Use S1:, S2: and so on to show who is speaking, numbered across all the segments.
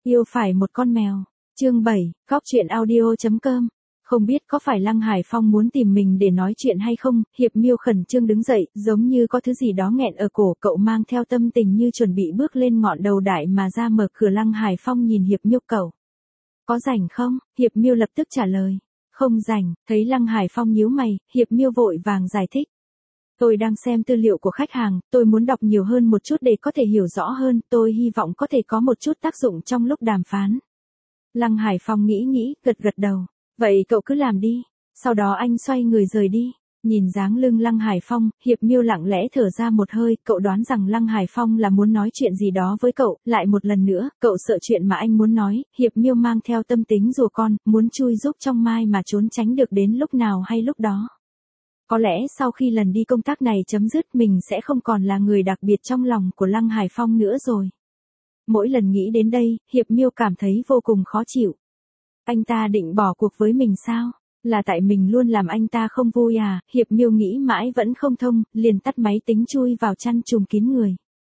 S1: Yêu phải một con mèo. Chương 7, Góc truyện audio.com. Không biết có phải Lăng Hải Phong muốn tìm mình để nói chuyện hay không, Hiệp Miêu khẩn trương đứng dậy, giống như có thứ gì đó nghẹn ở cổ, cậu mang theo tâm tình như chuẩn bị bước lên ngọn đầu đại mà ra mở cửa. Lăng Hải Phong nhìn Hiệp Miêu, cậu có rảnh không? Hiệp Miêu lập tức trả lời, không rảnh. Thấy Lăng Hải Phong nhíu mày, Hiệp Miêu vội vàng giải thích. Tôi đang xem tư liệu của khách hàng, tôi muốn đọc nhiều hơn một chút để có thể hiểu rõ hơn, tôi hy vọng có thể có một chút tác dụng trong lúc đàm phán. Lăng Hải Phong nghĩ, gật đầu. Vậy cậu cứ làm đi. Sau đó anh xoay người rời đi. Nhìn dáng lưng Lăng Hải Phong, Hiệp Miêu lặng lẽ thở ra một hơi, cậu đoán rằng Lăng Hải Phong là muốn nói chuyện gì đó với cậu, lại một lần nữa, cậu sợ chuyện mà anh muốn nói, Hiệp Miêu mang theo tâm tính rùa con, muốn chui rúc trong mai mà trốn tránh được đến lúc nào hay lúc đó. Có lẽ sau khi lần đi công tác này chấm dứt, mình sẽ không còn là người đặc biệt trong lòng của Lăng Hải Phong nữa rồi. Mỗi lần nghĩ đến đây, Hiệp Miêu cảm thấy vô cùng khó chịu. Anh ta định bỏ cuộc với mình sao? Là tại mình luôn làm anh ta không vui à? Hiệp Miêu nghĩ mãi vẫn không thông, liền tắt máy tính chui vào chăn trùm kín người.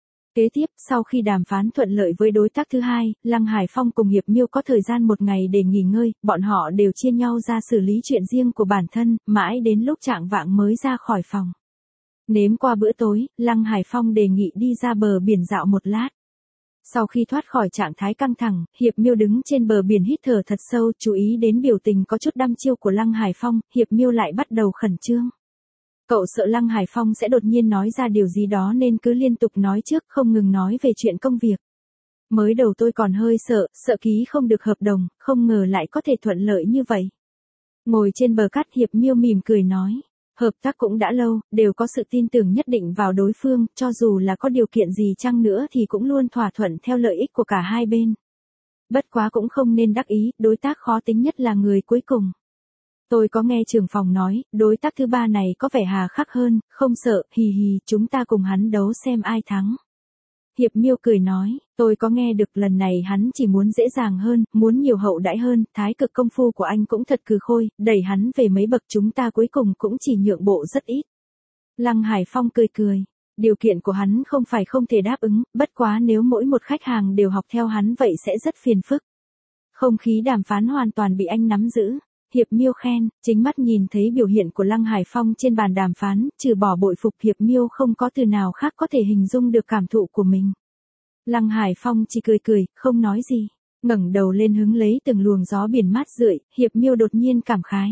S1: Kế tiếp, sau khi đàm phán thuận lợi với đối tác thứ hai, Lăng Hải Phong cùng Hiệp Miêu có thời gian một ngày để nghỉ ngơi, bọn họ đều chia nhau ra xử lý chuyện riêng của bản thân, mãi đến lúc chạng vạng mới ra khỏi phòng. Nếm qua bữa tối, Lăng Hải Phong đề nghị đi ra bờ biển dạo một lát. Sau khi thoát khỏi trạng thái căng thẳng, Hiệp Miêu đứng trên bờ biển hít thở thật sâu, chú ý đến biểu tình có chút đăm chiêu của Lăng Hải Phong, Hiệp Miêu lại bắt đầu khẩn trương. Cậu sợ Lăng Hải Phong sẽ đột nhiên nói ra điều gì đó nên cứ liên tục nói trước, không ngừng nói về chuyện công việc. Mới đầu tôi còn hơi sợ ký không được hợp đồng, không ngờ lại có thể thuận lợi như vậy. Ngồi trên bờ cát, Hiệp Miêu mỉm cười nói. Hợp tác cũng đã lâu, đều có sự tin tưởng nhất định vào đối phương, cho dù là có điều kiện gì chăng nữa thì cũng luôn thỏa thuận theo lợi ích của cả hai bên. Bất quá cũng không nên đắc ý, đối tác khó tính nhất là người cuối cùng. Tôi có nghe trưởng phòng nói, đối tác thứ ba này có vẻ hà khắc hơn, không sợ, hì, chúng ta cùng hắn đấu xem ai thắng. Hiệp Miêu cười nói, tôi có nghe được lần này hắn chỉ muốn dễ dàng hơn, muốn nhiều hậu đãi hơn, thái cực công phu của anh cũng thật cừ khôi, đẩy hắn về mấy bậc, chúng ta cuối cùng cũng chỉ nhượng bộ rất ít. Lăng Hải Phong cười, điều kiện của hắn không phải không thể đáp ứng, bất quá nếu mỗi một khách hàng đều học theo hắn vậy sẽ rất phiền phức. Không khí đàm phán hoàn toàn bị anh nắm giữ. Hiệp Miêu khen, chính mắt nhìn thấy biểu hiện của Lăng Hải Phong trên bàn đàm phán, trừ bỏ bội phục, Hiệp Miêu không có từ nào khác có thể hình dung được cảm thụ của mình. Lăng Hải Phong chỉ cười, không nói gì, ngẩng đầu lên hứng lấy từng luồng gió biển mát rượi, Hiệp Miêu đột nhiên cảm khái.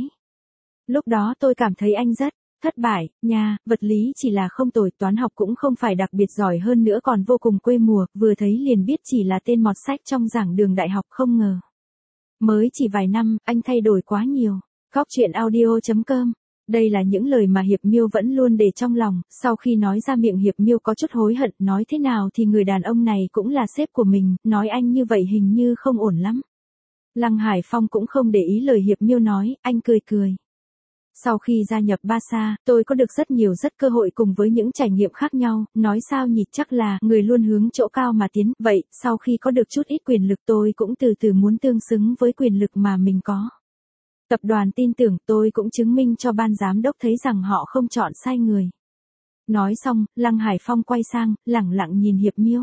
S1: Lúc đó tôi cảm thấy anh rất thất bại, nha, vật lý chỉ là không tồi, toán học cũng không phải đặc biệt giỏi, hơn nữa còn vô cùng quê mùa, vừa thấy liền biết chỉ là tên mọt sách trong giảng đường đại học, không ngờ. Mới chỉ vài năm, anh thay đổi quá nhiều. Góc truyện audio.com. Đây là những lời mà Hiệp Miêu vẫn luôn để trong lòng, sau khi nói ra miệng Hiệp Miêu có chút hối hận, nói thế nào thì người đàn ông này cũng là sếp của mình, nói anh như vậy hình như không ổn lắm. Lăng Hải Phong cũng không để ý lời Hiệp Miêu nói, anh cười. Sau khi gia nhập Barca, tôi có được rất cơ hội cùng với những trải nghiệm khác nhau, nói sao nhỉ, chắc là người luôn hướng chỗ cao mà tiến, vậy, sau khi có được chút ít quyền lực tôi cũng từ từ muốn tương xứng với quyền lực mà mình có. Tập đoàn tin tưởng, tôi cũng chứng minh cho ban giám đốc thấy rằng họ không chọn sai người. Nói xong, Lăng Hải Phong quay sang, lẳng lặng nhìn Hiệp Miêu.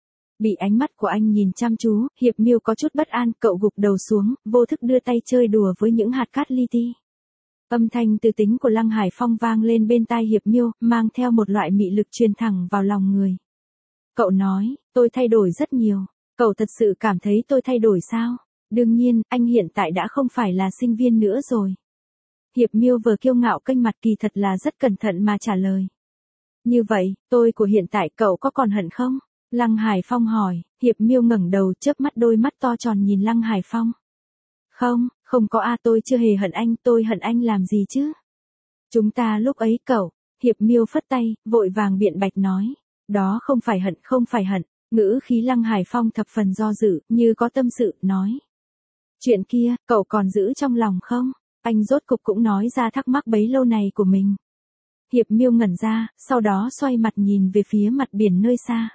S1: Bị ánh mắt của anh nhìn chăm chú, Hiệp Miêu có chút bất an, cậu gục đầu xuống, vô thức đưa tay chơi đùa với những hạt cát li ti. Âm thanh từ tính của Lăng Hải Phong vang lên bên tai Hiệp Miêu, mang theo một loại mị lực truyền thẳng vào lòng người. Cậu nói, tôi thay đổi rất nhiều. Cậu thật sự cảm thấy tôi thay đổi sao? Đương nhiên, anh hiện tại đã không phải là sinh viên nữa rồi. Hiệp Miêu vừa kiêu ngạo kênh mặt, kỳ thật là rất cẩn thận mà trả lời. Như vậy, tôi của hiện tại cậu có còn hận không? Lăng Hải Phong hỏi. Hiệp Miêu ngẩng đầu, chớp mắt, đôi mắt to tròn nhìn Lăng Hải Phong. Không có tôi chưa hề hận anh, tôi hận anh làm gì chứ? Chúng ta lúc ấy cậu, Hiệp Miêu phất tay, vội vàng biện bạch nói. Đó không phải hận, ngữ khí Lăng Hải Phong thập phần do dự, như có tâm sự, nói. Chuyện kia, cậu còn giữ trong lòng không? Anh rốt cục cũng nói ra thắc mắc bấy lâu này của mình. Hiệp Miêu ngẩn ra, sau đó xoay mặt nhìn về phía mặt biển nơi xa.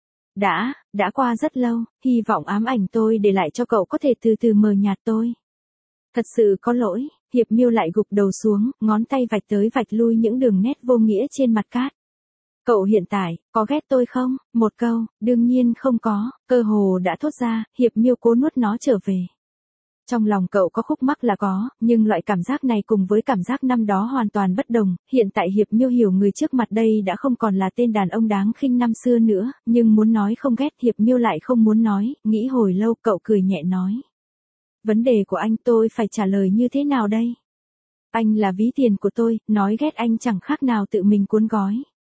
S1: Đã qua rất lâu, hy vọng ám ảnh tôi để lại cho cậu có thể từ từ mờ nhạt tôi. Thật sự có lỗi, Hiệp Miêu lại gục đầu xuống, ngón tay vạch tới vạch lui những đường nét vô nghĩa trên mặt cát. Cậu hiện tại, có ghét tôi không? Một câu, đương nhiên không có, cơ hồ đã thốt ra, Hiệp Miêu cố nuốt nó trở về. Trong lòng cậu có khúc mắc là có, nhưng loại cảm giác này cùng với cảm giác năm đó hoàn toàn bất đồng, hiện tại Hiệp Miêu hiểu người trước mặt đây đã không còn là tên đàn ông đáng khinh năm xưa nữa, nhưng muốn nói không ghét Hiệp Miêu lại không muốn nói, nghĩ hồi lâu cậu cười nhẹ nói. Vấn đề của anh tôi phải trả lời như thế nào đây? Anh là ví tiền của tôi, nói ghét anh chẳng khác nào tự mình cuốn gói.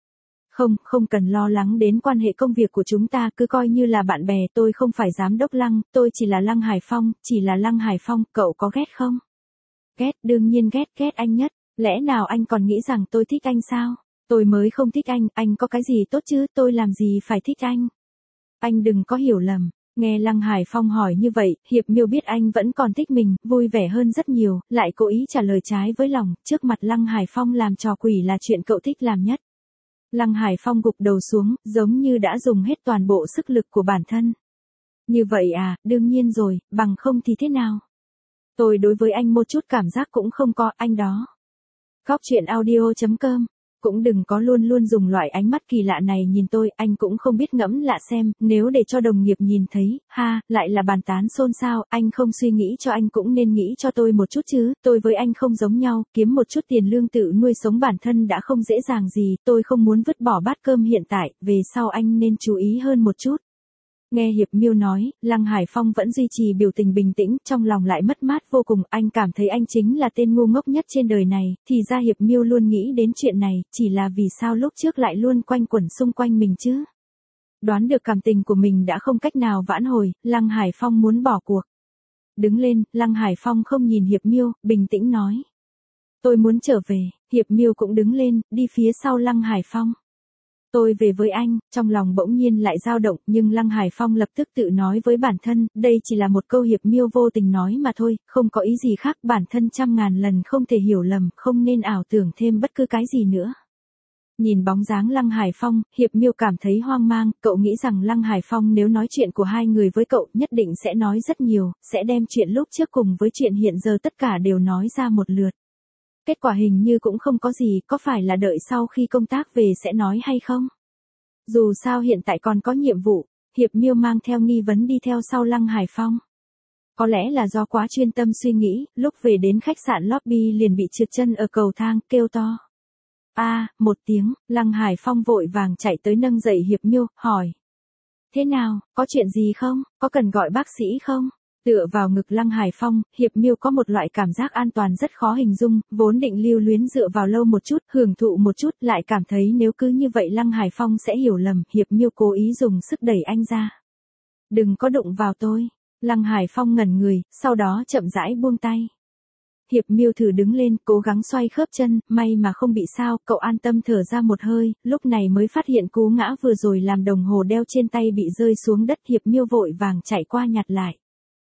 S1: Không cần lo lắng đến quan hệ công việc của chúng ta, cứ coi như là bạn bè, tôi không phải giám đốc Lăng, tôi chỉ là Lăng Hải Phong, chỉ là Lăng Hải Phong, cậu có ghét không? Ghét, đương nhiên ghét anh nhất, lẽ nào anh còn nghĩ rằng tôi thích anh sao? Tôi mới không thích anh có cái gì tốt chứ, tôi làm gì phải thích anh? Anh đừng có hiểu lầm. Nghe Lăng Hải Phong hỏi như vậy, Hiệp Miêu biết anh vẫn còn thích mình, vui vẻ hơn rất nhiều, lại cố ý trả lời trái với lòng, trước mặt Lăng Hải Phong làm trò quỷ là chuyện cậu thích làm nhất. Lăng Hải Phong gục đầu xuống, giống như đã dùng hết toàn bộ sức lực của bản thân. Như vậy à, đương nhiên rồi, bằng không thì thế nào? Tôi đối với anh một chút cảm giác cũng không có, anh đó. Góc chuyện audio.com. Cũng đừng có luôn luôn dùng loại ánh mắt kỳ lạ này nhìn tôi, anh cũng không biết ngẫm lạ xem, nếu để cho đồng nghiệp nhìn thấy, lại là bàn tán xôn xao, anh không suy nghĩ cho anh cũng nên nghĩ cho tôi một chút chứ, tôi với anh không giống nhau, kiếm một chút tiền lương tự nuôi sống bản thân đã không dễ dàng gì, tôi không muốn vứt bỏ bát cơm hiện tại, về sau anh nên chú ý hơn một chút. Nghe Hiệp Miêu nói, Lăng Hải Phong vẫn duy trì biểu tình bình tĩnh, trong lòng lại mất mát vô cùng, anh cảm thấy anh chính là tên ngu ngốc nhất trên đời này, thì ra Hiệp Miêu luôn nghĩ đến chuyện này, chỉ là vì sao lúc trước lại luôn quanh quẩn xung quanh mình chứ. Đoán được cảm tình của mình đã không cách nào vãn hồi, Lăng Hải Phong muốn bỏ cuộc. Đứng lên, Lăng Hải Phong không nhìn Hiệp Miêu, bình tĩnh nói. Tôi muốn trở về, Hiệp Miêu cũng đứng lên, đi phía sau Lăng Hải Phong. Tôi về với anh, trong lòng bỗng nhiên lại dao động, nhưng Lăng Hải Phong lập tức tự nói với bản thân, đây chỉ là một câu Hiệp Miêu vô tình nói mà thôi, không có ý gì khác, bản thân trăm ngàn lần không thể hiểu lầm, không nên ảo tưởng thêm bất cứ cái gì nữa. Nhìn bóng dáng Lăng Hải Phong, Hiệp Miêu cảm thấy hoang mang, cậu nghĩ rằng Lăng Hải Phong nếu nói chuyện của hai người với cậu, nhất định sẽ nói rất nhiều, sẽ đem chuyện lúc trước cùng với chuyện hiện giờ tất cả đều nói ra một lượt. Kết quả hình như cũng không có gì, có phải là đợi sau khi công tác về sẽ nói hay không? Dù sao hiện tại còn có nhiệm vụ, Hiệp Miêu mang theo nghi vấn đi theo sau Lăng Hải Phong. Có lẽ là do quá chuyên tâm suy nghĩ, lúc về đến khách sạn lobby liền bị trượt chân ở cầu thang, kêu to. Một tiếng, Lăng Hải Phong vội vàng chạy tới nâng dậy Hiệp Miêu, hỏi. Thế nào, có chuyện gì không, có cần gọi bác sĩ không? Tựa vào ngực Lăng Hải Phong, Hiệp Miêu có một loại cảm giác an toàn rất khó hình dung, vốn định lưu luyến dựa vào lâu một chút, hưởng thụ một chút, lại cảm thấy nếu cứ như vậy Lăng Hải Phong sẽ hiểu lầm, Hiệp Miêu cố ý dùng sức đẩy anh ra. Đừng có đụng vào tôi. Lăng Hải Phong ngẩn người, sau đó chậm rãi buông tay. Hiệp Miêu thử đứng lên, cố gắng xoay khớp chân, may mà không bị sao, cậu an tâm thở ra một hơi, lúc này mới phát hiện cú ngã vừa rồi làm đồng hồ đeo trên tay bị rơi xuống đất, Hiệp Miêu vội vàng chạy qua nhặt lại.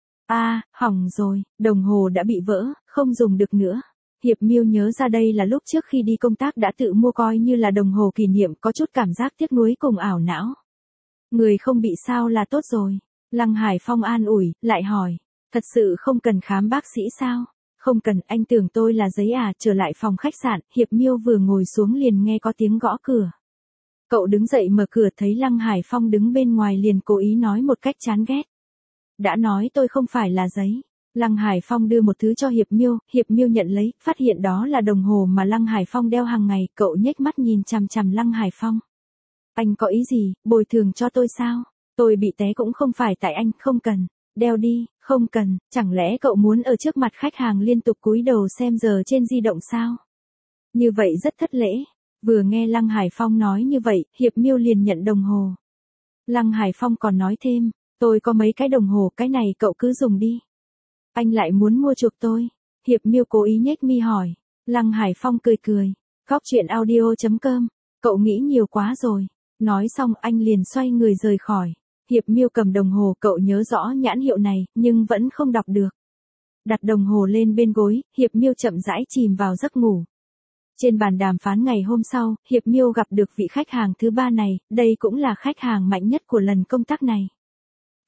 S1: Hỏng rồi, đồng hồ đã bị vỡ, không dùng được nữa. Hiệp Miêu nhớ ra đây là lúc trước khi đi công tác đã tự mua coi như là đồng hồ kỷ niệm, có chút cảm giác tiếc nuối cùng ảo não. Người không bị sao là tốt rồi. Lăng Hải Phong an ủi, lại hỏi. Thật sự không cần khám bác sĩ sao? Không cần, anh tưởng tôi là giấy à, trở lại phòng khách sạn, Hiệp Miêu vừa ngồi xuống liền nghe có tiếng gõ cửa. Cậu đứng dậy mở cửa thấy Lăng Hải Phong đứng bên ngoài liền cố ý nói một cách chán ghét. Đã nói tôi không phải là giấy. Lăng Hải Phong đưa một thứ cho Hiệp Miêu nhận lấy, phát hiện đó là đồng hồ mà Lăng Hải Phong đeo hàng ngày, cậu nhếch mắt nhìn chằm chằm Lăng Hải Phong. Anh có ý gì, bồi thường cho tôi sao? Tôi bị té cũng không phải tại anh, không cần. Đeo đi, không cần, chẳng lẽ cậu muốn ở trước mặt khách hàng liên tục cúi đầu xem giờ trên di động sao? Như vậy rất thất lễ. Vừa nghe Lăng Hải Phong nói như vậy, Hiệp Miêu liền nhận đồng hồ. Lăng Hải Phong còn nói thêm, tôi có mấy cái đồng hồ, cái này cậu cứ dùng đi. Anh lại muốn mua chuộc tôi. Hiệp Miêu cố ý nhếch mi hỏi. Lăng Hải Phong cười cười. Góc chuyện audio.com. Cậu nghĩ nhiều quá rồi. Nói xong anh liền xoay người rời khỏi. Hiệp Miêu cầm đồng hồ, cậu nhớ rõ nhãn hiệu này, nhưng vẫn không đọc được. Đặt đồng hồ lên bên gối, Hiệp Miêu chậm rãi chìm vào giấc ngủ. Trên bàn đàm phán ngày hôm sau, Hiệp Miêu gặp được vị khách hàng thứ ba này, đây cũng là khách hàng mạnh nhất của lần công tác này.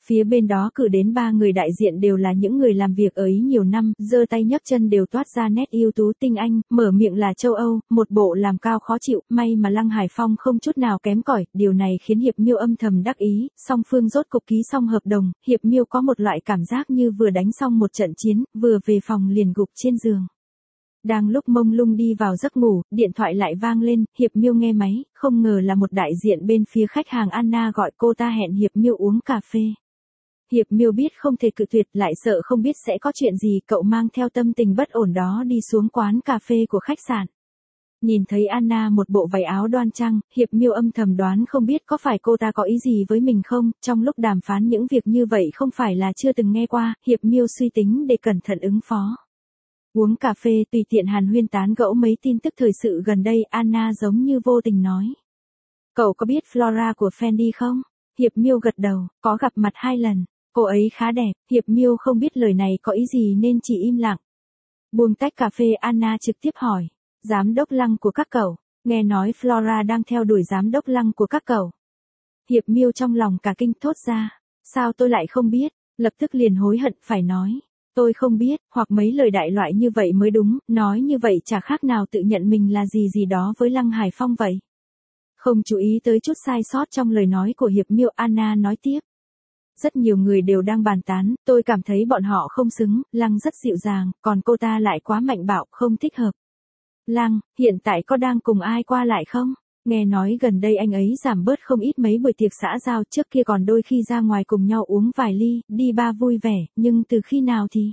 S1: Phía bên đó cử đến 3 người đại diện đều là những người làm việc ở Ý nhiều năm, giơ tay nhấc chân đều toát ra nét ưu tú tinh anh, mở miệng là châu Âu, một bộ làm cao khó chịu, may mà Lăng Hải Phong không chút nào kém cỏi, điều này khiến Hiệp Miêu âm thầm đắc ý, song phương rốt cục ký xong hợp đồng, Hiệp Miêu có một loại cảm giác như vừa đánh xong một trận chiến, vừa về phòng liền gục trên giường. Đang lúc mông lung đi vào giấc ngủ, điện thoại lại vang lên, Hiệp Miêu nghe máy, không ngờ là một đại diện bên phía khách hàng Anna gọi cô ta hẹn Hiệp Miêu uống cà phê. Hiệp Miêu biết không thể cự tuyệt, lại sợ không biết sẽ có chuyện gì, cậu mang theo tâm tình bất ổn đó đi xuống quán cà phê của khách sạn. Nhìn thấy Anna một bộ váy áo đoan trang, Hiệp Miêu âm thầm đoán không biết có phải cô ta có ý gì với mình không, trong lúc đàm phán những việc như vậy không phải là chưa từng nghe qua, Hiệp Miêu suy tính để cẩn thận ứng phó. Uống cà phê tùy tiện hàn huyên tán gẫu mấy tin tức thời sự gần đây, Anna giống như vô tình nói. Cậu có biết Flora của Fendi không? Hiệp Miêu gật đầu, có gặp mặt 2 lần. Cô ấy khá đẹp, Hiệp Miêu không biết lời này có ý gì nên chỉ im lặng. Buông tách cà phê, Anna trực tiếp hỏi. Giám đốc Lăng của các cậu, nghe nói Flora đang theo đuổi giám đốc Lăng của các cậu. Hiệp Miêu trong lòng cả kinh thốt ra. Sao tôi lại không biết, lập tức liền hối hận phải nói. Tôi không biết, hoặc mấy lời đại loại như vậy mới đúng, nói như vậy chả khác nào tự nhận mình là gì đó với Lăng Hải Phong vậy. Không chú ý tới chút sai sót trong lời nói của Hiệp Miêu, Anna nói tiếp. Rất nhiều người đều đang bàn tán, tôi cảm thấy bọn họ không xứng, Lăng rất dịu dàng, còn cô ta lại quá mạnh bạo, không thích hợp. Lăng, hiện tại có đang cùng ai qua lại không? Nghe nói gần đây anh ấy giảm bớt không ít mấy buổi tiệc xã giao, trước kia còn đôi khi ra ngoài cùng nhau uống vài ly, đi bar vui vẻ, nhưng từ khi nào thì?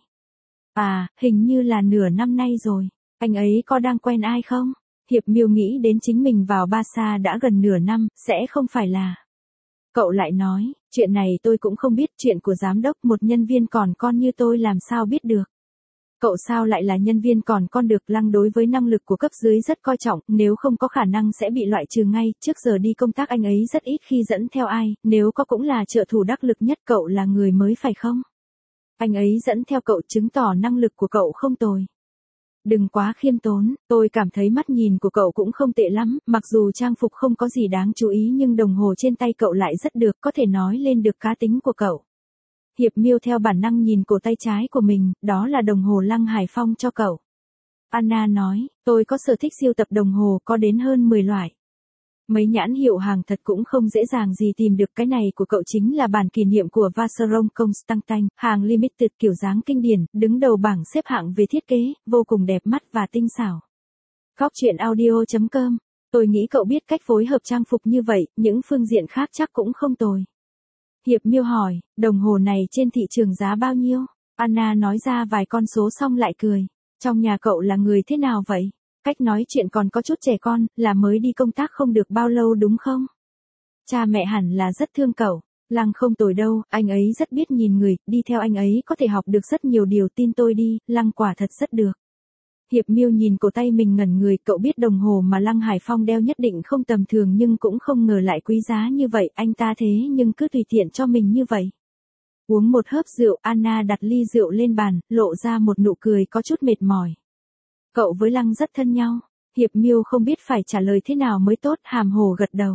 S1: À, hình như là nửa năm nay rồi. Anh ấy có đang quen ai không? Hiệp Miêu nghĩ đến chính mình vào Barca đã gần nửa năm, sẽ không phải là... Cậu lại nói, chuyện này tôi cũng không biết, chuyện của giám đốc, một nhân viên còn con như tôi làm sao biết được. Cậu sao lại là nhân viên còn con được? Lăng đối với năng lực của cấp dưới rất coi trọng, nếu không có khả năng sẽ bị loại trừ ngay, trước giờ đi công tác anh ấy rất ít khi dẫn theo ai, nếu có cũng là trợ thủ đắc lực nhất, cậu là người mới phải không? Anh ấy dẫn theo cậu chứng tỏ năng lực của cậu không tồi. Đừng quá khiêm tốn, tôi cảm thấy mắt nhìn của cậu cũng không tệ lắm, mặc dù trang phục không có gì đáng chú ý nhưng đồng hồ trên tay cậu lại rất được, có thể nói lên được cá tính của cậu. Hiệp Miêu theo bản năng nhìn cổ tay trái của mình, đó là đồng hồ Lăng Hải Phong cho cậu. Anna nói, tôi có sở thích sưu tập đồng hồ, có đến hơn 10 loại. Mấy nhãn hiệu hàng thật cũng không dễ dàng gì tìm được, cái này của cậu chính là bản kỷ niệm của Vacheron Constantin, hàng limited kiểu dáng kinh điển, đứng đầu bảng xếp hạng về thiết kế, vô cùng đẹp mắt và tinh xảo. Góc truyện audio.com, tôi nghĩ cậu biết cách phối hợp trang phục như vậy, những phương diện khác chắc cũng không tồi. Hiệp Miêu hỏi, đồng hồ này trên thị trường giá bao nhiêu? Anna nói ra vài con số xong lại cười. Trong nhà cậu là người thế nào vậy? Cách nói chuyện còn có chút trẻ con, là mới đi công tác không được bao lâu đúng không? Cha mẹ hẳn là rất thương cậu. Lăng không tồi đâu, anh ấy rất biết nhìn người, đi theo anh ấy có thể học được rất nhiều điều, tin tôi đi, Lăng quả thật rất được. Hiệp Miêu nhìn cổ tay mình ngẩn người, cậu biết đồng hồ mà Lăng Hải Phong đeo nhất định không tầm thường nhưng cũng không ngờ lại quý giá như vậy, anh ta thế nhưng cứ tùy tiện cho mình như vậy. Uống một hớp rượu, Anna đặt ly rượu lên bàn, lộ ra một nụ cười có chút mệt mỏi. Cậu với Lăng rất thân nhau. Hiệp Miêu không biết phải trả lời thế nào mới tốt, hàm hồ gật đầu.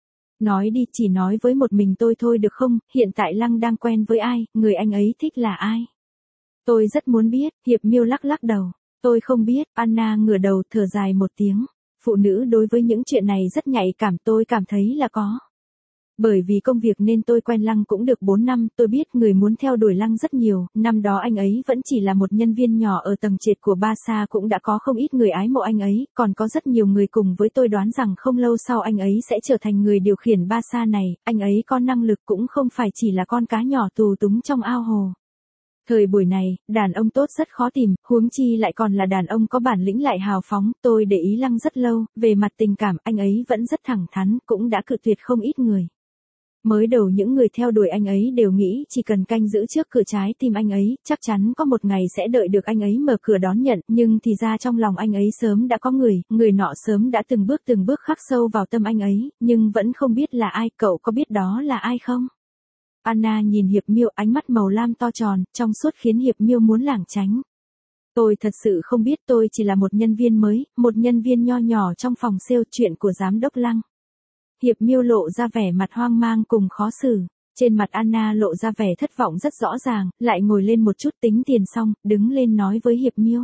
S1: Nói đi, chỉ nói với một mình tôi thôi được không, hiện tại Lăng đang quen với ai, người anh ấy thích là ai? Tôi rất muốn biết, Hiệp Miêu lắc lắc đầu. Tôi không biết, Anna ngửa đầu thở dài một tiếng. Phụ nữ đối với những chuyện này rất nhạy cảm, tôi cảm thấy là có. Bởi vì công việc nên tôi quen Lăng cũng được 4 năm, tôi biết người muốn theo đuổi Lăng rất nhiều, năm đó anh ấy vẫn chỉ là một nhân viên nhỏ ở tầng trệt của Barca, cũng đã có không ít người ái mộ anh ấy, còn có rất nhiều người cùng với tôi đoán rằng không lâu sau anh ấy sẽ trở thành người điều khiển Barca này, anh ấy có năng lực cũng không phải chỉ là con cá nhỏ tù túng trong ao hồ. Thời buổi này, đàn ông tốt rất khó tìm, huống chi lại còn là đàn ông có bản lĩnh lại hào phóng, tôi để ý Lăng rất lâu, về mặt tình cảm anh ấy vẫn rất thẳng thắn, cũng đã cự tuyệt không ít người. Mới đầu những người theo đuổi anh ấy đều nghĩ chỉ cần canh giữ trước cửa trái tim anh ấy, chắc chắn có một ngày sẽ đợi được anh ấy mở cửa đón nhận, nhưng thì ra trong lòng anh ấy sớm đã có người nọ sớm đã từng bước khắc sâu vào tâm anh ấy, nhưng vẫn không biết là ai, cậu có biết đó là ai không? Anna nhìn Hiệp Miêu, ánh mắt màu lam to tròn, trong suốt khiến Hiệp Miêu muốn lảng tránh. Tôi thật sự không biết, tôi chỉ là một nhân viên mới, một nhân viên nho nhỏ trong phòng sale, chuyện của giám đốc Lăng. Hiệp Miêu lộ ra vẻ mặt hoang mang cùng khó xử. Trên mặt Anna lộ ra vẻ thất vọng rất rõ ràng, lại ngồi lên một chút tính tiền xong, đứng lên nói với Hiệp Miêu.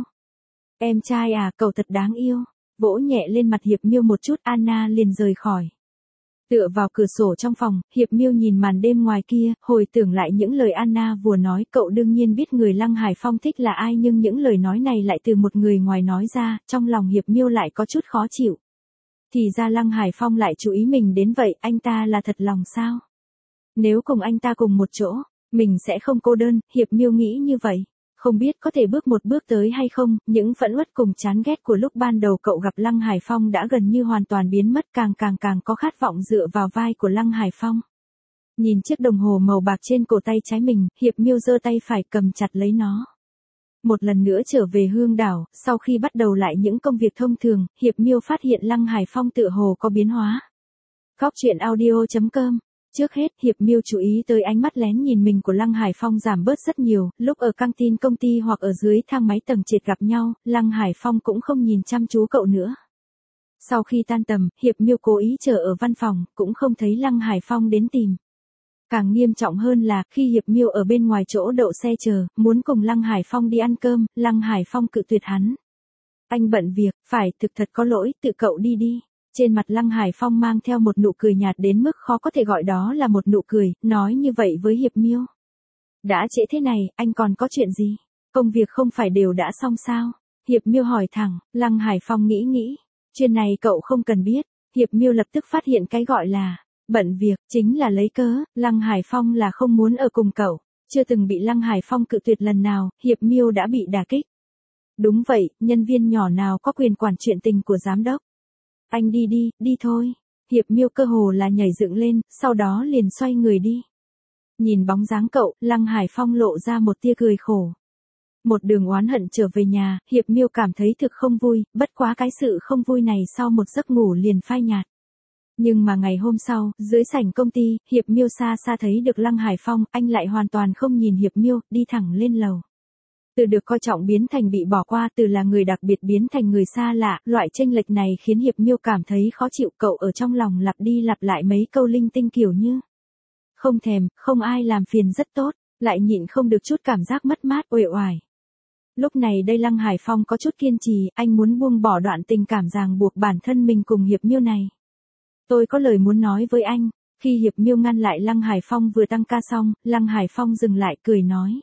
S1: Em trai à, cậu thật đáng yêu. Vỗ nhẹ lên mặt Hiệp Miêu một chút, Anna liền rời khỏi. Tựa vào cửa sổ trong phòng, Hiệp Miêu nhìn màn đêm ngoài kia, hồi tưởng lại những lời Anna vừa nói. Cậu đương nhiên biết người Lăng Hải Phong thích là ai, nhưng những lời nói này lại từ một người ngoài nói ra, trong lòng Hiệp Miêu lại có chút khó chịu. Thì ra Lăng Hải Phong lại chú ý mình đến vậy, anh ta là thật lòng sao? Nếu cùng anh ta cùng một chỗ, mình sẽ không cô đơn, Hiệp Miêu nghĩ như vậy. Không biết có thể bước một bước tới hay không, những phẫn uất cùng chán ghét của lúc ban đầu cậu gặp Lăng Hải Phong đã gần như hoàn toàn biến mất, càng có khát vọng dựa vào vai của Lăng Hải Phong. Nhìn chiếc đồng hồ màu bạc trên cổ tay trái mình, Hiệp Miêu giơ tay phải cầm chặt lấy nó. Một lần nữa trở về Hương Đảo, sau khi bắt đầu lại những công việc thông thường, Hiệp Miêu phát hiện Lăng Hải Phong tựa hồ có biến hóa. Góc truyện audio.com. Trước hết, Hiệp Miêu chú ý tới ánh mắt lén nhìn mình của Lăng Hải Phong giảm bớt rất nhiều, lúc ở căng tin công ty hoặc ở dưới thang máy tầng trệt gặp nhau, Lăng Hải Phong cũng không nhìn chăm chú cậu nữa. Sau khi tan tầm, Hiệp Miêu cố ý chờ ở văn phòng, cũng không thấy Lăng Hải Phong đến tìm. Càng nghiêm trọng hơn là, khi Hiệp Miêu ở bên ngoài chỗ đậu xe chờ, muốn cùng Lăng Hải Phong đi ăn cơm, Lăng Hải Phong cự tuyệt hắn. Anh bận việc, phải, thực thật có lỗi, tự cậu đi đi. Trên mặt Lăng Hải Phong mang theo một nụ cười nhạt đến mức khó có thể gọi đó là một nụ cười, nói như vậy với Hiệp Miêu. Đã trễ thế này, anh còn có chuyện gì? Công việc không phải đều đã xong sao? Hiệp Miêu hỏi thẳng, Lăng Hải Phong nghĩ. Chuyện này cậu không cần biết. Hiệp Miêu lập tức phát hiện cái gọi là bận việc, chính là lấy cớ, Lăng Hải Phong là không muốn ở cùng cậu. Chưa từng bị Lăng Hải Phong cự tuyệt lần nào, Hiệp Miêu đã bị đả kích. Đúng vậy, nhân viên nhỏ nào có quyền quản chuyện tình của giám đốc. Anh đi thôi. Hiệp Miêu cơ hồ là nhảy dựng lên, sau đó liền xoay người đi. Nhìn bóng dáng cậu, Lăng Hải Phong lộ ra một tia cười khổ. Một đường oán hận trở về nhà, Hiệp Miêu cảm thấy thực không vui, bất quá cái sự không vui này sau một giấc ngủ liền phai nhạt. Nhưng mà ngày hôm sau, dưới sảnh công ty, Hiệp Miêu xa thấy được Lăng Hải Phong, anh lại hoàn toàn không nhìn Hiệp Miêu, đi thẳng lên lầu. Từ được coi trọng biến thành bị bỏ qua, từ là người đặc biệt biến thành người xa lạ, loại chênh lệch này khiến Hiệp Miêu cảm thấy khó chịu, cậu ở trong lòng lặp đi lặp lại mấy câu linh tinh kiểu như không thèm, không ai làm phiền rất tốt, lại nhịn không được chút cảm giác mất mát uể oải. Lúc này đây Lăng Hải Phong có chút kiên trì, anh muốn buông bỏ đoạn tình cảm ràng buộc bản thân mình cùng Hiệp Miêu này. Tôi có lời muốn nói với anh. Khi Hiệp Miêu ngăn lại Lăng Hải Phong vừa tăng ca xong, Lăng Hải Phong dừng lại cười nói.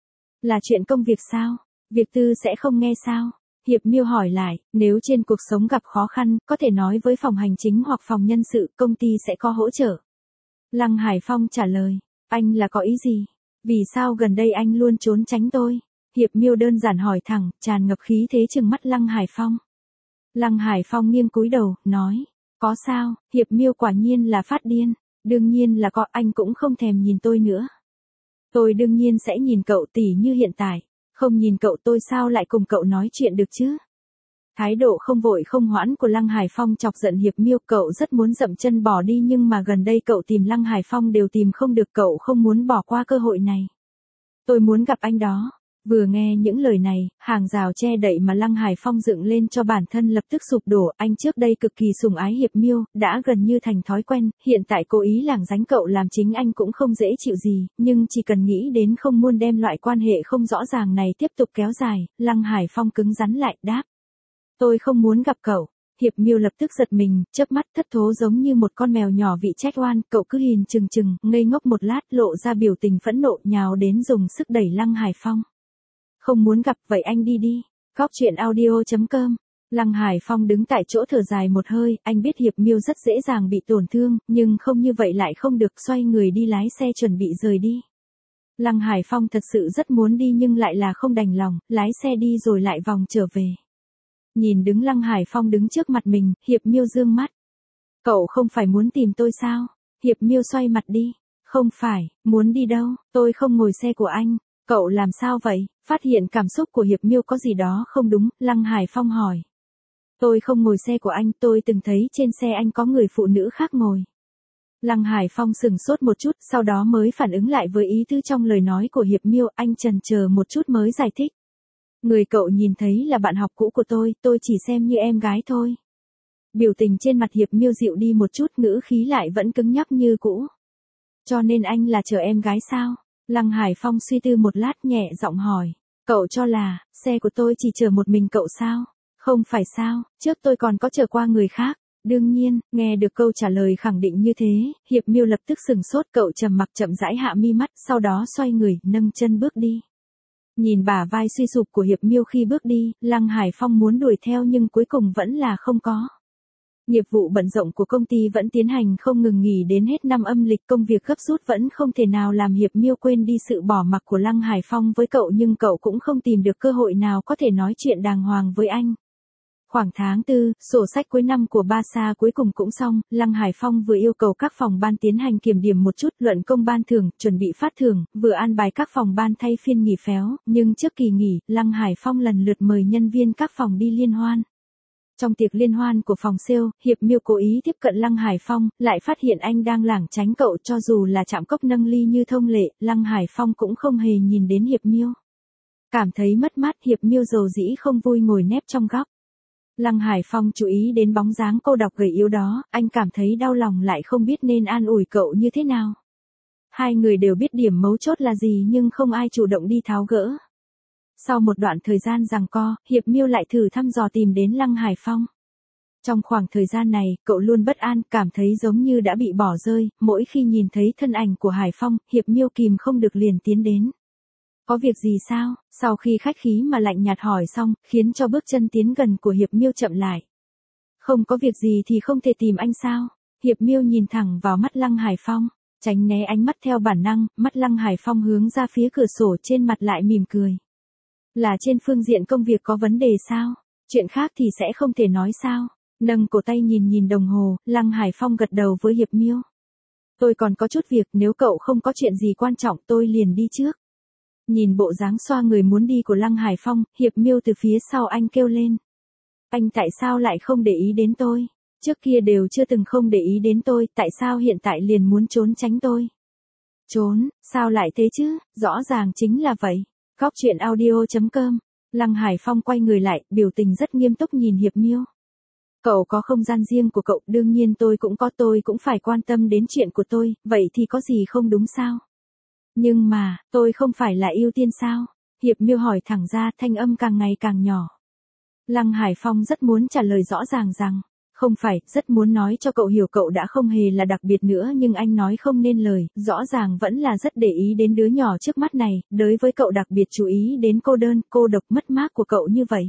S1: Là chuyện công việc sao? Việc tư sẽ không nghe sao? Hiệp Miêu hỏi lại, nếu trên cuộc sống gặp khó khăn, có thể nói với phòng hành chính hoặc phòng nhân sự, công ty sẽ có hỗ trợ. Lăng Hải Phong trả lời, anh là có ý gì? Vì sao gần đây anh luôn trốn tránh tôi? Hiệp Miêu đơn giản hỏi thẳng, tràn ngập khí thế trừng mắt Lăng Hải Phong. Lăng Hải Phong nghiêng cúi đầu, nói, có sao? Hiệp Miêu quả nhiên là phát điên. Đương nhiên là có, anh cũng không thèm nhìn tôi nữa. Tôi đương nhiên sẽ nhìn cậu tỉ như hiện tại. Không nhìn cậu tôi sao lại cùng cậu nói chuyện được chứ? Thái độ không vội không hoãn của Lăng Hải Phong chọc giận Hiệp Miêu, cậu rất muốn dậm chân bỏ đi nhưng mà gần đây cậu tìm Lăng Hải Phong đều tìm không được, cậu không muốn bỏ qua cơ hội này. Tôi muốn gặp anh đó. Vừa nghe những lời này, hàng rào che đậy mà Lăng Hải Phong dựng lên cho bản thân lập tức sụp đổ, anh trước đây cực kỳ sủng ái Hiệp Miêu, đã gần như thành thói quen, hiện tại cố ý lảng tránh cậu làm chính anh cũng không dễ chịu gì, nhưng chỉ cần nghĩ đến không muốn đem loại quan hệ không rõ ràng này tiếp tục kéo dài, Lăng Hải Phong cứng rắn lại, đáp. Tôi không muốn gặp cậu. Hiệp Miêu lập tức giật mình, chớp mắt thất thố giống như một con mèo nhỏ bị trách oan, cậu cứ nhìn chừng, ngây ngốc một lát, lộ ra biểu tình phẫn nộ, nhào đến dùng sức đẩy Lăng Hải Phong. Không muốn gặp, vậy anh đi. Góc truyện audio.com. Lăng Hải Phong đứng tại chỗ thở dài một hơi, anh biết Hiệp Miêu rất dễ dàng bị tổn thương, nhưng không như vậy lại không được, xoay người đi lái xe chuẩn bị rời đi. Lăng Hải Phong thật sự rất muốn đi nhưng lại là không đành lòng, lái xe đi rồi lại vòng trở về. Nhìn đứng Lăng Hải Phong đứng trước mặt mình, Hiệp Miêu dương mắt. Cậu không phải muốn tìm tôi sao? Hiệp Miêu xoay mặt đi. Không phải, muốn đi đâu, tôi không ngồi xe của anh. Cậu làm sao vậy? Phát hiện cảm xúc của Hiệp Miêu có gì đó không đúng, Lăng Hải Phong hỏi. Tôi không ngồi xe của anh, tôi từng thấy trên xe anh có người phụ nữ khác ngồi. Lăng Hải Phong sừng sốt một chút, sau đó mới phản ứng lại với ý tứ trong lời nói của Hiệp Miêu, anh chần chờ một chút mới giải thích. Người cậu nhìn thấy là bạn học cũ của tôi chỉ xem như em gái thôi. Biểu tình trên mặt Hiệp Miêu dịu đi một chút, ngữ khí lại vẫn cứng nhắc như cũ. Cho nên anh là chờ em gái sao? Lăng Hải Phong suy tư một lát nhẹ giọng hỏi. Cậu cho là, xe của tôi chỉ chở một mình cậu sao? Không phải sao, trước tôi còn có chở qua người khác. Đương nhiên, nghe được câu trả lời khẳng định như thế, Hiệp Miêu lập tức sừng sốt, cậu trầm mặc chậm rãi hạ mi mắt, sau đó xoay người, nâng chân bước đi. Nhìn bả vai suy sụp của Hiệp Miêu khi bước đi, Lăng Hải Phong muốn đuổi theo nhưng cuối cùng vẫn là không có. Nghiệp vụ bận rộn của công ty vẫn tiến hành không ngừng nghỉ đến hết năm âm lịch, công việc gấp rút vẫn không thể nào làm Hiệp Miêu quên đi sự bỏ mặc của Lăng Hải Phong với cậu, nhưng cậu cũng không tìm được cơ hội nào có thể nói chuyện đàng hoàng với anh. Khoảng tháng 4, sổ sách cuối năm của Barca cuối cùng cũng xong, Lăng Hải Phong vừa yêu cầu các phòng ban tiến hành kiểm điểm một chút, luận công ban thưởng, chuẩn bị phát thưởng, vừa an bài các phòng ban thay phiên nghỉ phéo, nhưng trước kỳ nghỉ, Lăng Hải Phong lần lượt mời nhân viên các phòng đi liên hoan. Trong tiệc liên hoan của phòng sale, Hiệp Miêu cố ý tiếp cận Lăng Hải Phong, lại phát hiện anh đang lảng tránh cậu, cho dù là chạm cốc nâng ly như thông lệ, Lăng Hải Phong cũng không hề nhìn đến Hiệp Miêu. Cảm thấy mất mát, Hiệp Miêu dầu dĩ không vui ngồi nép trong góc. Lăng Hải Phong chú ý đến bóng dáng cô độc gầy yếu đó, anh cảm thấy đau lòng lại không biết nên an ủi cậu như thế nào. Hai người đều biết điểm mấu chốt là gì nhưng không ai chủ động đi tháo gỡ. Sau một đoạn thời gian giằng co, Hiệp Miêu lại thử thăm dò tìm đến Lăng Hải Phong. Trong khoảng thời gian này, cậu luôn bất an, cảm thấy giống như đã bị bỏ rơi, mỗi khi nhìn thấy thân ảnh của Hải Phong, Hiệp Miêu kìm không được liền tiến đến. Có việc gì sao? Sau khi khách khí mà lạnh nhạt hỏi xong, khiến cho bước chân tiến gần của Hiệp Miêu chậm lại. Không có việc gì thì không thể tìm anh sao? Hiệp Miêu nhìn thẳng vào mắt Lăng Hải Phong, tránh né ánh mắt theo bản năng, mắt Lăng Hải Phong hướng ra phía cửa sổ, trên mặt lại mỉm cười. Là trên phương diện công việc có vấn đề sao? Chuyện khác thì sẽ không thể nói sao? Nâng cổ tay nhìn đồng hồ, Lăng Hải Phong gật đầu với Hiệp Miêu. Tôi còn có chút việc, nếu cậu không có chuyện gì quan trọng tôi liền đi trước. Nhìn bộ dáng xoa người muốn đi của Lăng Hải Phong, Hiệp Miêu từ phía sau anh kêu lên. Anh tại sao lại không để ý đến tôi? Trước kia đều chưa từng không để ý đến tôi, tại sao hiện tại liền muốn trốn tránh tôi? Trốn, sao lại thế chứ, rõ ràng chính là vậy. Góc truyện audio.com. Lăng Hải Phong quay người lại, biểu tình rất nghiêm túc nhìn Hiệp Miêu. Cậu có không gian riêng của cậu, đương nhiên tôi cũng có, tôi cũng phải quan tâm đến chuyện của tôi, vậy thì có gì không đúng sao? Nhưng mà, tôi không phải là ưu tiên sao? Hiệp Miêu hỏi thẳng ra, thanh âm càng ngày càng nhỏ. Lăng Hải Phong rất muốn trả lời rõ ràng rằng, không phải, rất muốn nói cho cậu hiểu cậu đã không hề là đặc biệt nữa, nhưng anh nói không nên lời, rõ ràng vẫn là rất để ý đến đứa nhỏ trước mắt này, đối với cậu đặc biệt chú ý đến cô đơn, cô độc mất mát của cậu như vậy.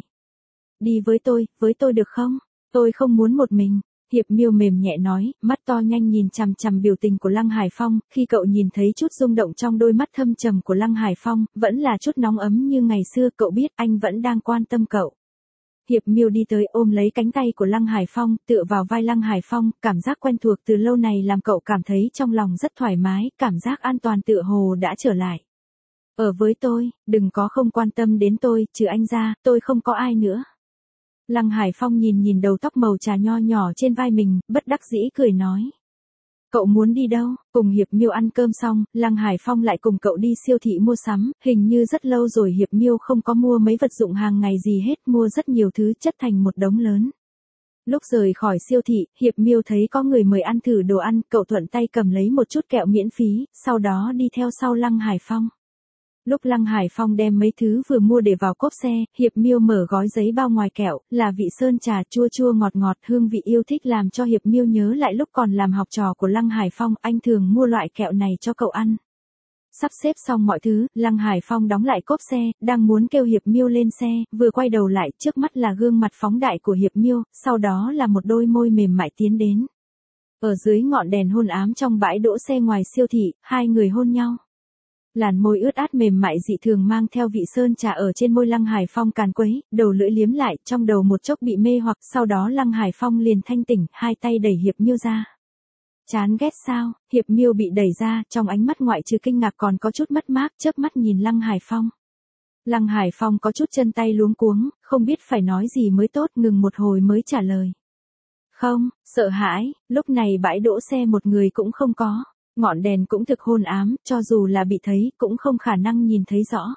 S1: Đi với tôi được không? Tôi không muốn một mình. Hiệp Miêu mềm nhẹ nói, mắt to nhanh nhìn chằm chằm biểu tình của Lăng Hải Phong, khi cậu nhìn thấy chút rung động trong đôi mắt thâm trầm của Lăng Hải Phong, vẫn là chút nóng ấm như ngày xưa, cậu biết anh vẫn đang quan tâm cậu. Hiệp Miêu đi tới ôm lấy cánh tay của Lăng Hải Phong, tựa vào vai Lăng Hải Phong, cảm giác quen thuộc từ lâu này làm cậu cảm thấy trong lòng rất thoải mái, cảm giác an toàn tựa hồ đã trở lại. Ở với tôi, đừng có không quan tâm đến tôi, trừ anh ra, tôi không có ai nữa. Lăng Hải Phong nhìn đầu tóc màu trà nho nhỏ trên vai mình, bất đắc dĩ cười nói. Cậu muốn đi đâu? Cùng Hiệp Miêu ăn cơm xong, Lăng Hải Phong lại cùng cậu đi siêu thị mua sắm, hình như rất lâu rồi Hiệp Miêu không có mua mấy vật dụng hàng ngày gì hết, mua rất nhiều thứ chất thành một đống lớn. Lúc rời khỏi siêu thị, Hiệp Miêu thấy có người mời ăn thử đồ ăn, cậu thuận tay cầm lấy một chút kẹo miễn phí, sau đó đi theo sau Lăng Hải Phong. Lúc Lăng Hải Phong đem mấy thứ vừa mua để vào cốp xe, Hiệp Miêu mở gói giấy bao ngoài kẹo, là vị sơn trà chua chua ngọt ngọt, hương vị yêu thích làm cho Hiệp Miêu nhớ lại lúc còn làm học trò của Lăng Hải Phong, anh thường mua loại kẹo này cho cậu ăn. Sắp xếp xong mọi thứ, Lăng Hải Phong đóng lại cốp xe, đang muốn kêu Hiệp Miêu lên xe, vừa quay đầu lại, trước mắt là gương mặt phóng đại của Hiệp Miêu, sau đó là một đôi môi mềm mại tiến đến. Ở dưới ngọn đèn hôn ám trong bãi đỗ xe ngoài siêu thị, hai người hôn nhau. Làn môi ướt át mềm mại dị thường mang theo vị sơn trà ở trên môi Lăng Hải Phong càn quấy, đầu lưỡi liếm lại, trong đầu một chốc bị mê hoặc, sau đó Lăng Hải Phong liền thanh tỉnh, hai tay đẩy Hiệp Miêu ra. Chán ghét sao? Hiệp Miêu bị đẩy ra, trong ánh mắt ngoại trừ kinh ngạc còn có chút mất mát, chớp mắt nhìn Lăng Hải Phong. Lăng Hải Phong có chút chân tay luống cuống, không biết phải nói gì mới tốt, ngừng một hồi mới trả lời. Không, sợ hãi, lúc này bãi đỗ xe một người cũng không có. Ngọn đèn cũng thực hôn ám, cho dù là bị thấy, cũng không khả năng nhìn thấy rõ.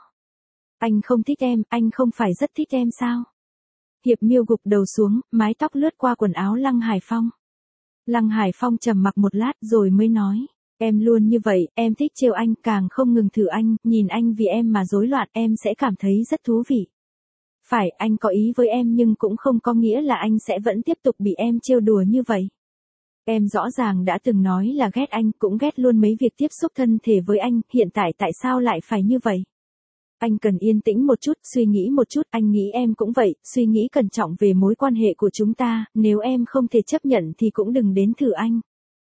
S1: Anh không thích em, anh không phải rất thích em sao? Hiệp Miêu gục đầu xuống, mái tóc lướt qua quần áo Lăng Hải Phong. Lăng Hải Phong trầm mặc một lát rồi mới nói. Em luôn như vậy, em thích trêu anh, càng không ngừng thử anh, nhìn anh vì em mà rối loạn, em sẽ cảm thấy rất thú vị. Phải, anh có ý với em nhưng cũng không có nghĩa là anh sẽ vẫn tiếp tục bị em trêu đùa như vậy. Em rõ ràng đã từng nói là ghét anh, cũng ghét luôn mấy việc tiếp xúc thân thể với anh, hiện tại tại sao lại phải như vậy? Anh cần yên tĩnh một chút, suy nghĩ một chút, anh nghĩ em cũng vậy, suy nghĩ cẩn trọng về mối quan hệ của chúng ta, nếu em không thể chấp nhận thì cũng đừng đến thử anh.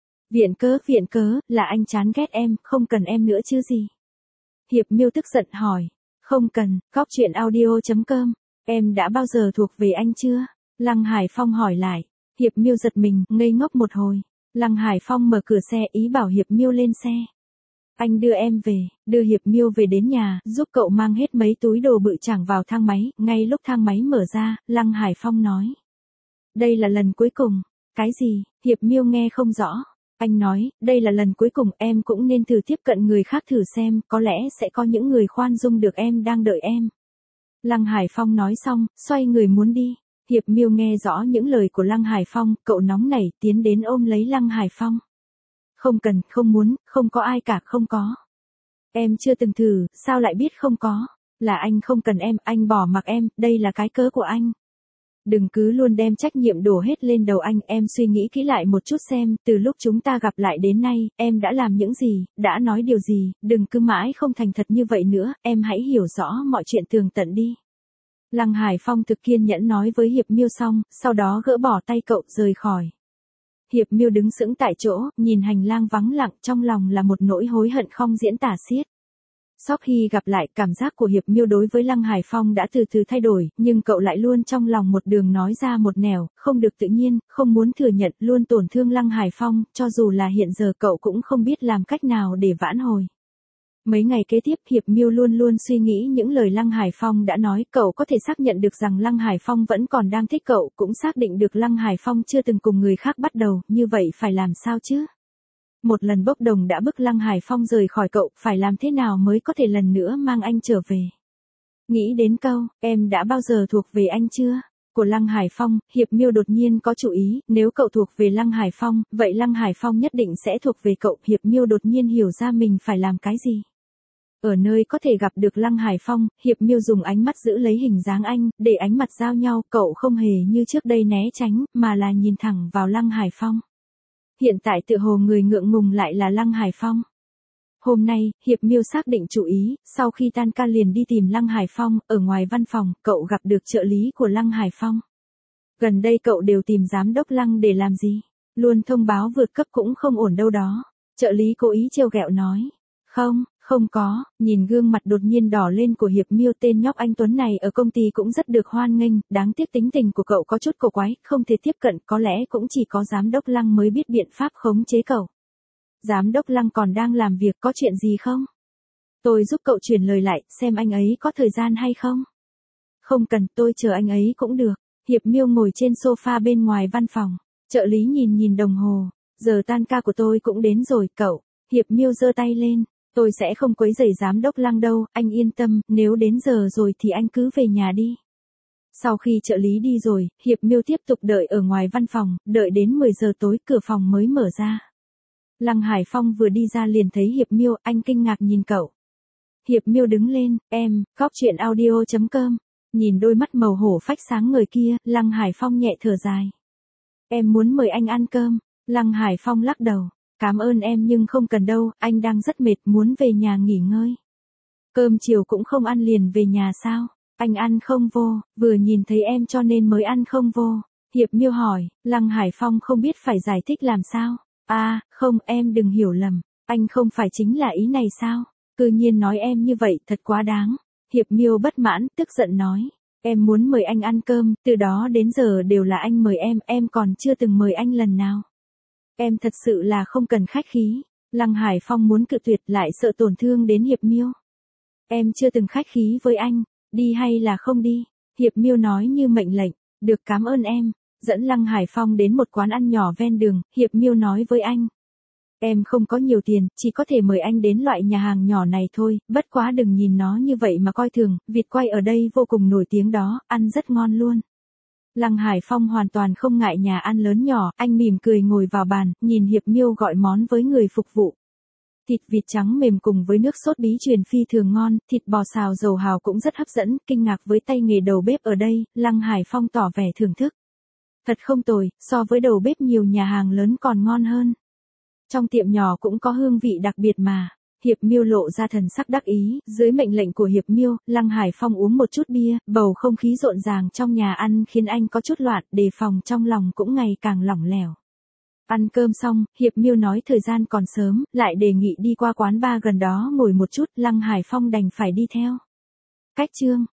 S1: Viện cớ, là anh chán ghét em, không cần em nữa chứ gì. Hiệp Miêu tức giận hỏi, không cần, cóc truyện audio.com, em đã bao giờ thuộc về anh chưa? Lăng Hải Phong hỏi lại, Hiệp Miêu giật mình, ngây ngốc một hồi. Lăng Hải Phong mở cửa xe ý bảo Hiệp Miêu lên xe. Anh đưa em về, đưa Hiệp Miêu về đến nhà, giúp cậu mang hết mấy túi đồ bự chảng vào thang máy, ngay lúc thang máy mở ra, Lăng Hải Phong nói. Đây là lần cuối cùng. Cái gì? Hiệp Miêu nghe không rõ. Anh nói, đây là lần cuối cùng em cũng nên thử tiếp cận người khác thử xem, có lẽ sẽ có những người khoan dung được em đang đợi em. Lăng Hải Phong nói xong, xoay người muốn đi. Hiệp Miêu nghe rõ những lời của Lăng Hải Phong, cậu nóng nảy tiến đến ôm lấy Lăng Hải Phong. Không cần, không muốn, không có ai cả, không có. Em chưa từng thử, sao lại biết không có? Là anh không cần em, anh bỏ mặc em, đây là cái cớ của anh. Đừng cứ luôn đem trách nhiệm đổ hết lên đầu anh, em suy nghĩ kỹ lại một chút xem, từ lúc chúng ta gặp lại đến nay, em đã làm những gì, đã nói điều gì, đừng cứ mãi không thành thật như vậy nữa, em hãy hiểu rõ mọi chuyện tường tận đi. Lăng Hải Phong thực kiên nhẫn nói với Hiệp Miêu xong, sau đó gỡ bỏ tay cậu rời khỏi. Hiệp Miêu đứng sững tại chỗ, nhìn hành lang vắng lặng, trong lòng là một nỗi hối hận không diễn tả xiết. Sau khi gặp lại, cảm giác của Hiệp Miêu đối với Lăng Hải Phong đã từ từ thay đổi, nhưng cậu lại luôn trong lòng một đường nói ra một nẻo, không được tự nhiên, không muốn thừa nhận, luôn tổn thương Lăng Hải Phong, cho dù là hiện giờ cậu cũng không biết làm cách nào để vãn hồi. Mấy ngày kế tiếp, Hiệp Miêu luôn luôn suy nghĩ những lời Lăng Hải Phong đã nói, cậu có thể xác nhận được rằng Lăng Hải Phong vẫn còn đang thích cậu, cũng xác định được Lăng Hải Phong chưa từng cùng người khác bắt đầu, như vậy phải làm sao chứ? Một lần bốc đồng đã bức Lăng Hải Phong rời khỏi cậu, phải làm thế nào mới có thể lần nữa mang anh trở về? Nghĩ đến câu, em đã bao giờ thuộc về anh chưa? Của Lăng Hải Phong, Hiệp Miêu đột nhiên có chủ ý, nếu cậu thuộc về Lăng Hải Phong, vậy Lăng Hải Phong nhất định sẽ thuộc về cậu, Hiệp Miêu đột nhiên hiểu ra mình phải làm cái gì. Ở nơi có thể gặp được Lăng Hải Phong, Hiệp Miêu dùng ánh mắt giữ lấy hình dáng anh, để ánh mặt giao nhau, cậu không hề như trước đây né tránh, mà là nhìn thẳng vào Lăng Hải Phong. Hiện tại tự hồ người ngượng ngùng lại là Lăng Hải Phong. Hôm nay, Hiệp Miêu xác định chủ ý, sau khi tan ca liền đi tìm Lăng Hải Phong, ở ngoài văn phòng, cậu gặp được trợ lý của Lăng Hải Phong. Gần đây cậu đều tìm giám đốc Lăng để làm gì? Luôn thông báo vượt cấp cũng không ổn đâu đó. Trợ lý cố ý trêu ghẹo nói. Không có, nhìn gương mặt đột nhiên đỏ lên của Hiệp Miêu, tên nhóc anh Tuấn này ở công ty cũng rất được hoan nghênh, đáng tiếc tính tình của cậu có chút cổ quái, không thể tiếp cận, có lẽ cũng chỉ có giám đốc Lăng mới biết biện pháp khống chế cậu. Giám đốc Lăng còn đang làm việc, có chuyện gì không? Tôi giúp cậu chuyển lời lại, xem anh ấy có thời gian hay không? Không cần, tôi chờ anh ấy cũng được. Hiệp Miêu ngồi trên sofa bên ngoài văn phòng. Trợ lý nhìn đồng hồ. Giờ tan ca của tôi cũng đến rồi, cậu. Hiệp Miêu giơ tay lên. Tôi sẽ không quấy rầy giám đốc Lăng đâu, anh yên tâm, nếu đến giờ rồi thì anh cứ về nhà đi. Sau khi trợ lý đi rồi, Hiệp Miêu tiếp tục đợi ở ngoài văn phòng, đợi đến 10 giờ tối cửa phòng mới mở ra. Lăng Hải Phong vừa đi ra liền thấy Hiệp Miêu, anh kinh ngạc nhìn cậu. Hiệp Miêu đứng lên, em, cóc truyện audio.com. Nhìn đôi mắt màu hổ phách sáng ngời kia, Lăng Hải Phong nhẹ thở dài. Em muốn mời anh ăn cơm. Lăng Hải Phong lắc đầu. Cảm ơn em nhưng không cần đâu, anh đang rất mệt, muốn về nhà nghỉ ngơi. Cơm chiều cũng không ăn liền về nhà sao? Anh ăn không vô, vừa nhìn thấy em cho nên mới ăn không vô. Hiệp Miêu hỏi, Lăng Hải Phong không biết phải giải thích làm sao. À, không, em đừng hiểu lầm, anh không phải chính là ý này sao? Cư nhiên nói em như vậy, thật quá đáng. Hiệp Miêu bất mãn, tức giận nói. Em muốn mời anh ăn cơm, từ đó đến giờ đều là anh mời em còn chưa từng mời anh lần nào. Em thật sự là không cần khách khí. Lăng Hải Phong muốn cự tuyệt lại sợ tổn thương đến Hiệp Miêu. Em chưa từng khách khí với anh, đi hay là không đi? Hiệp Miêu nói như mệnh lệnh, được cảm ơn em. Dẫn Lăng Hải Phong đến một quán ăn nhỏ ven đường, Hiệp Miêu nói với anh. Em không có nhiều tiền, chỉ có thể mời anh đến loại nhà hàng nhỏ này thôi, bất quá đừng nhìn nó như vậy mà coi thường, vịt quay ở đây vô cùng nổi tiếng đó, ăn rất ngon luôn. Lăng Hải Phong hoàn toàn không ngại nhà ăn lớn nhỏ, anh mỉm cười ngồi vào bàn, nhìn Hiệp Miêu gọi món với người phục vụ. Thịt vịt trắng mềm cùng với nước sốt bí truyền phi thường ngon, thịt bò xào dầu hào cũng rất hấp dẫn, kinh ngạc với tay nghề đầu bếp ở đây, Lăng Hải Phong tỏ vẻ thưởng thức. Thật không tồi, so với đầu bếp nhiều nhà hàng lớn còn ngon hơn. Trong tiệm nhỏ cũng có hương vị đặc biệt mà. Hiệp Miêu lộ ra thần sắc đắc ý, dưới mệnh lệnh của Hiệp Miêu, Lăng Hải Phong uống một chút bia, bầu không khí rộn ràng trong nhà ăn khiến anh có chút loạn, đề phòng trong lòng cũng ngày càng lỏng lẻo. Ăn cơm xong, Hiệp Miêu nói thời gian còn sớm, lại đề nghị đi qua quán bar gần đó ngồi một chút, Lăng Hải Phong đành phải đi theo. Cách chương